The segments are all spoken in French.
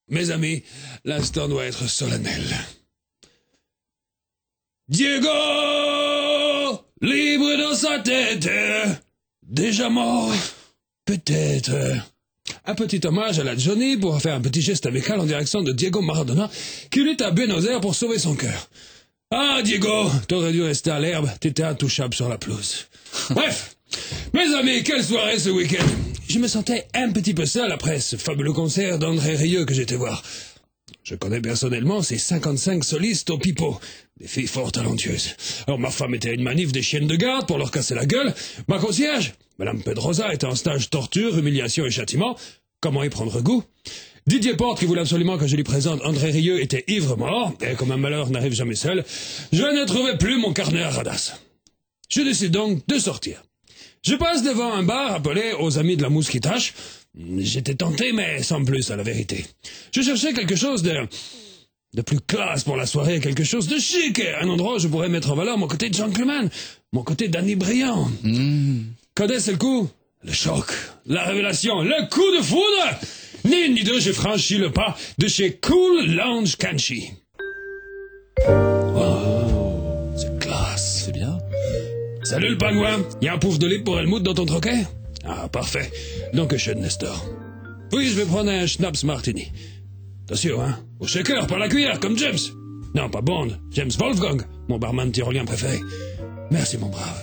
Mes amis, l'instant doit être solennel. Diego, libre dans sa tête, déjà mort, peut-être. Un petit hommage à la Johnny pour faire un petit geste amical en direction de Diego Maradona, qui lutte à Buenos Aires pour sauver son cœur. Ah, Diego, t'aurais dû rester à l'herbe, t'étais intouchable sur la pelouse. Bref, mes amis, quelle soirée ce week-end. Je me sentais un petit peu seul après ce fabuleux concert d'André Rieu que j'étais voir. Je connais personnellement ces 55 solistes au pipeau, des filles fort talentueuses. Alors ma femme était à une manif des chiennes de garde pour leur casser la gueule. Ma concierge, Madame Pedrosa, était en stage torture, humiliation et châtiment. Comment y prendre goût? Didier Porte, qui voulait absolument que je lui présente André Rieu, était ivre-mort, et comme un malheur n'arrive jamais seul, je ne trouvais plus mon carnet à radasse. Je décide donc de sortir. Je passe devant un bar appelé aux Amis de la Mousquitache. J'étais tenté, mais sans plus à la vérité. Je cherchais quelque chose de plus classe pour la soirée, quelque chose de chic, un endroit où je pourrais mettre en valeur mon côté gentleman, mon côté Danny Briand. Connaissez le coup? Le choc, la révélation, le coup de foudre. Ni une ni deux, j'ai franchi le pas de chez Cool Lounge Kanchi. Oh, c'est classe. C'est bien. Salut le pingouin, y a un pouf de lait pour Helmut dans ton troquet? Ah, parfait. Donc, chef Nestor. Oui, je vais prendre un Schnapps Martini. Attention, hein, au shaker, pas la cuillère, comme James. Non, pas Bond, James Wolfgang, mon barman tyrolien préféré. Merci, mon brave.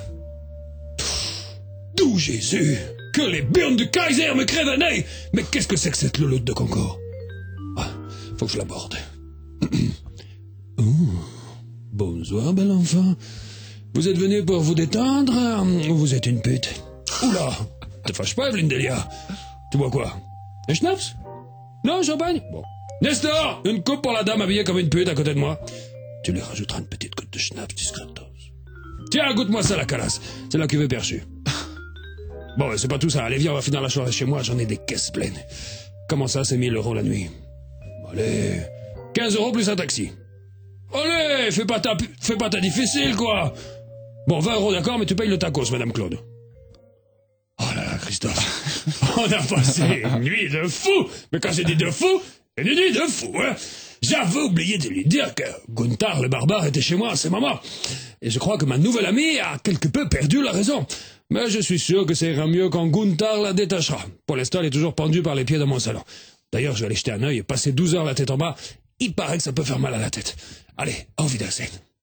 D'où Jésus? Que les burnes du Kaiser me crèvent un œil! Mais qu'est-ce que c'est que cette louloute de Congo? Ah, faut que je l'aborde. Oh, bonsoir, bel enfant. Vous êtes venu pour vous détendre ou vous êtes une pute? Oula, te fâche pas, Evelyne Delia. Tu bois quoi? Un schnapps? Non, champagne? Bon. Nestor, une coupe pour la dame habillée comme une pute à côté de moi. Tu lui rajouteras une petite goutte de schnapps discretos. Tiens, goûte-moi ça, la calasse. C'est la cuvée perchue. Bon, c'est pas tout ça. Allez, viens, on va finir la soirée chez moi. J'en ai des caisses pleines. Comment ça, c'est 1000 € la nuit? Allez, 15 € plus un taxi. Allez, fais pas ta difficile, quoi. Bon, 20 € d'accord, mais tu payes le tacos, Madame Claude. Oh là là, Christophe. On a passé une nuit de fou. Mais quand j'ai dit de fou, une nuit de fou, hein. J'avais oublié de lui dire que Gunther le barbare était chez moi à ce moment. Et je crois que ma nouvelle amie a quelque peu perdu la raison. Mais je suis sûr que ça ira mieux quand Gunther la détachera. Pour l'instant, elle est toujours pendue par les pieds dans mon salon. D'ailleurs, je vais aller jeter un œil et passer 12 heures la tête en bas. Il paraît que ça peut faire mal à la tête. Allez, auf Wiedersehen.